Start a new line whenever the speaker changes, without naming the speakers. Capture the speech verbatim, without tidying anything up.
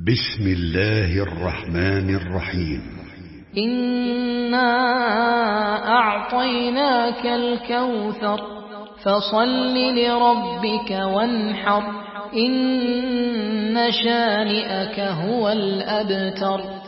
بسم الله الرحمن الرحيم.
إنا أعطيناك الكوثر فصل لربك وانحر إن شانئك هو الأبتر.